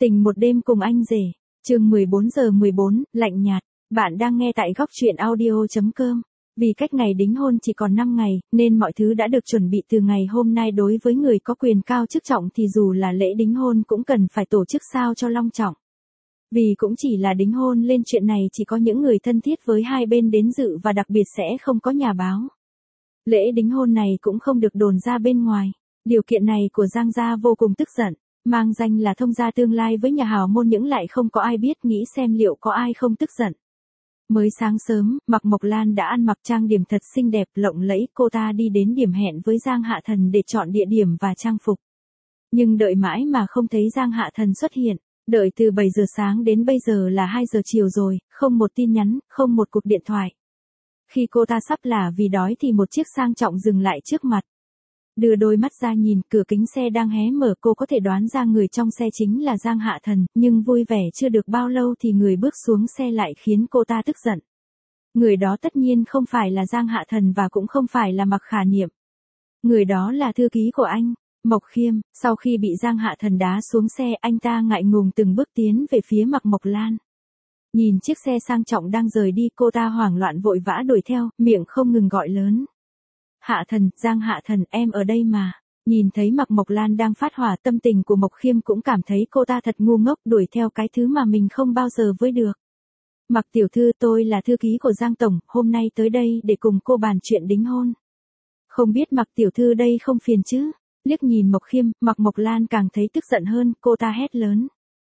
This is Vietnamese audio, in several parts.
Tình một đêm cùng anh rể. Chương 14:14, lạnh nhạt. Bạn đang nghe tại góc truyện audio.com. Vì cách ngày đính hôn chỉ còn 5 ngày, nên mọi thứ đã được chuẩn bị từ ngày hôm nay. Đối với người có quyền cao chức trọng thì dù là lễ đính hôn cũng cần phải tổ chức sao cho long trọng. Vì cũng chỉ là đính hôn nên chuyện này chỉ có những người thân thiết với hai bên đến dự và đặc biệt sẽ không có nhà báo. Lễ đính hôn này cũng không được đồn ra bên ngoài. Điều kiện này của Giang gia vô cùng tức giận. Mang danh là thông gia tương lai với nhà hào môn những lại không có ai biết, nghĩ xem liệu có ai không tức giận. Mới sáng sớm, Mạc Mộc Lan đã ăn mặc trang điểm thật xinh đẹp lộng lẫy, cô ta đi đến điểm hẹn với Giang Hạ Thần để chọn địa điểm và trang phục. Nhưng đợi mãi mà không thấy Giang Hạ Thần xuất hiện, đợi từ 7 giờ sáng đến bây giờ là 2 giờ chiều rồi, không một tin nhắn, không một cuộc điện thoại. Khi cô ta sắp là vì đói thì một chiếc sang trọng dừng lại trước mặt. Đưa đôi mắt ra nhìn, cửa kính xe đang hé mở, cô có thể đoán ra người trong xe chính là Giang Hạ Thần, nhưng vui vẻ chưa được bao lâu thì người bước xuống xe lại khiến cô ta tức giận. Người đó tất nhiên không phải là Giang Hạ Thần và cũng không phải là Mạc Khả Niệm. Người đó là thư ký của anh, Mộc Khiêm. Sau khi bị Giang Hạ Thần đá xuống xe, anh ta ngại ngùng từng bước tiến về phía Mạc Mộc Lan. Nhìn chiếc xe sang trọng đang rời đi, cô ta hoảng loạn vội vã đuổi theo, miệng không ngừng gọi lớn. Hạ Thần, Giang Hạ Thần, em ở đây mà. Nhìn thấy Mạc Mộc Lan đang phát hỏa, tâm tình của Mộc Khiêm cũng cảm thấy cô ta thật ngu ngốc, đuổi theo cái thứ mà mình không bao giờ với được. Mạc tiểu thư, tôi là thư ký của Giang tổng, hôm nay tới đây để cùng cô bàn chuyện đính hôn. Không biết Mạc tiểu thư đây không phiền chứ? Liếc nhìn Mộc Khiêm, Mạc Mộc Lan càng thấy tức giận hơn, cô ta hét lớn.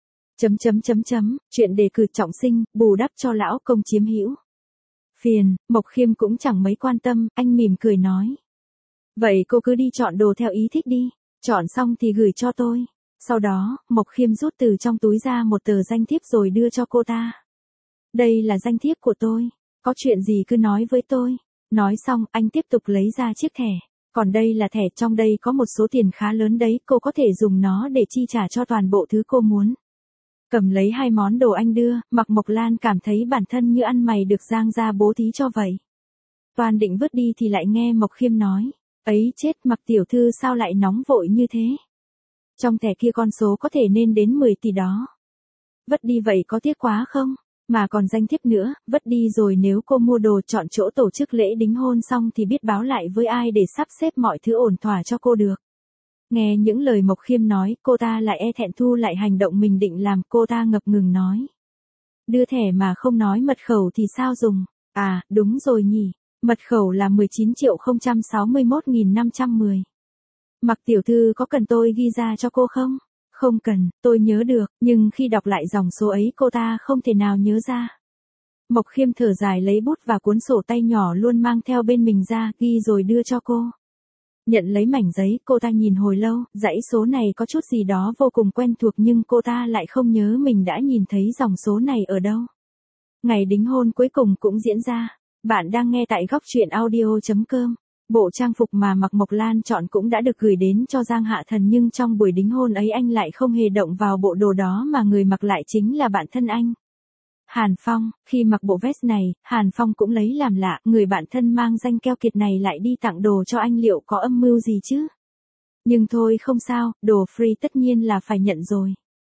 Chuyện đề cử trọng sinh, bù đắp cho lão công chiếm hữu. Phiền, Mộc Khiêm cũng chẳng mấy quan tâm, anh mỉm cười nói. Vậy cô cứ đi chọn đồ theo ý thích đi, chọn xong thì gửi cho tôi. Sau đó, Mộc Khiêm rút từ trong túi ra một tờ danh thiếp rồi đưa cho cô ta. Đây là danh thiếp của tôi, có chuyện gì cứ nói với tôi. Nói xong, anh tiếp tục lấy ra chiếc thẻ. Còn đây là thẻ, trong đây có một số tiền khá lớn đấy, cô có thể dùng nó để chi trả cho toàn bộ thứ cô muốn. Cầm lấy 2 món đồ anh đưa, Mạc Mộc Lan cảm thấy bản thân như ăn mày được Giang gia bố thí cho vậy. Toàn định vứt đi thì lại nghe Mộc Khiêm nói. Ấy chết, Mạc tiểu thư sao lại nóng vội như thế? Trong thẻ kia con số có thể nên đến 10 tỷ đó. Vứt đi vậy có tiếc quá không? Mà còn danh thiếp nữa, vứt đi rồi nếu cô mua đồ chọn chỗ tổ chức lễ đính hôn xong thì biết báo lại với ai để sắp xếp mọi thứ ổn thỏa cho cô được. Nghe những lời Mộc Khiêm nói, cô ta lại e thẹn thu lại hành động mình định làm, cô ta ngập ngừng nói. Đưa thẻ mà không nói mật khẩu thì sao dùng? À, đúng rồi nhỉ, mật khẩu là 19.061.510. Mạc tiểu thư có cần tôi ghi ra cho cô không? Không cần, tôi nhớ được, nhưng khi đọc lại dòng số ấy cô ta không thể nào nhớ ra. Mộc Khiêm thở dài lấy bút và cuốn sổ tay nhỏ luôn mang theo bên mình ra, ghi rồi đưa cho cô. Nhận lấy mảnh giấy, cô ta nhìn hồi lâu, dãy số này có chút gì đó vô cùng quen thuộc nhưng cô ta lại không nhớ mình đã nhìn thấy dòng số này ở đâu. Ngày đính hôn cuối cùng cũng diễn ra. Bạn đang nghe tại góc truyện audio.com. Bộ trang phục mà Mạc Mộc Lan chọn cũng đã được gửi đến cho Giang Hạ Thần, nhưng trong buổi đính hôn ấy anh lại không hề động vào bộ đồ đó mà người mặc lại chính là bạn thân anh. Hàn Phong. Khi mặc bộ vest này, Hàn Phong cũng lấy làm lạ, người bạn thân mang danh keo kiệt này lại đi tặng đồ cho anh, liệu có âm mưu gì chứ? Nhưng thôi không sao, đồ free tất nhiên là phải nhận rồi.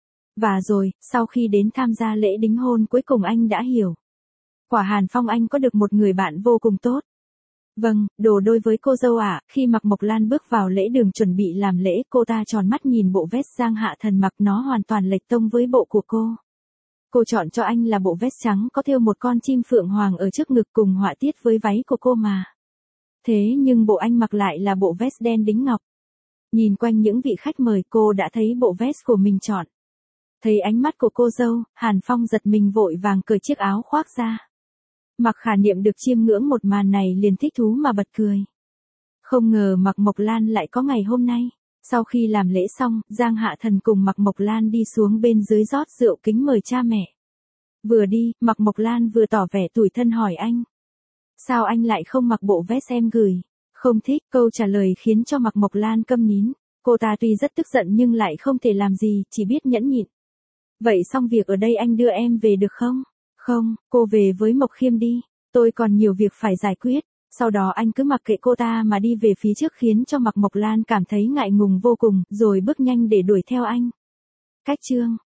Và rồi, sau khi đến tham gia lễ đính hôn cuối cùng anh đã hiểu. Quả Hàn Phong anh có được một người bạn vô cùng tốt. Vâng, đồ đôi với cô dâu ạ. Khi Mạc Mộc Lan bước vào lễ đường chuẩn bị làm lễ, cô ta tròn mắt nhìn bộ vest Giang Hạ Thần mặc, nó hoàn toàn lệch tông với bộ của cô. Cô chọn cho anh là bộ vest trắng có thêu một con chim phượng hoàng ở trước ngực cùng họa tiết với váy của cô mà. Thế nhưng bộ anh mặc lại là bộ vest đen đính ngọc. Nhìn quanh những vị khách mời, cô đã thấy bộ vest của mình chọn. Thấy ánh mắt của cô dâu, Hàn Phong giật mình vội vàng cởi chiếc áo khoác ra. Mạc Khả Niệm được chiêm ngưỡng một màn này liền thích thú mà bật cười. Không ngờ Mạc Mộc Lan lại có ngày hôm nay. Sau khi làm lễ xong, Giang Hạ Thần cùng Mạc Mộc Lan đi xuống bên dưới rót rượu kính mời cha mẹ. Vừa đi, Mạc Mộc Lan vừa tỏ vẻ tủi thân hỏi anh. Sao anh lại không mặc bộ vest em gửi? Không thích. Câu trả lời khiến cho Mạc Mộc Lan câm nín. Cô ta tuy rất tức giận nhưng lại không thể làm gì, chỉ biết nhẫn nhịn. Vậy xong việc ở đây anh đưa em về được không? Không, cô về với Mộc Khiêm đi. Tôi còn nhiều việc phải giải quyết. Sau đó anh cứ mặc kệ cô ta mà đi về phía trước, khiến cho Mạc Mộc Lan cảm thấy ngại ngùng vô cùng, rồi bước nhanh để đuổi theo anh. Cách chương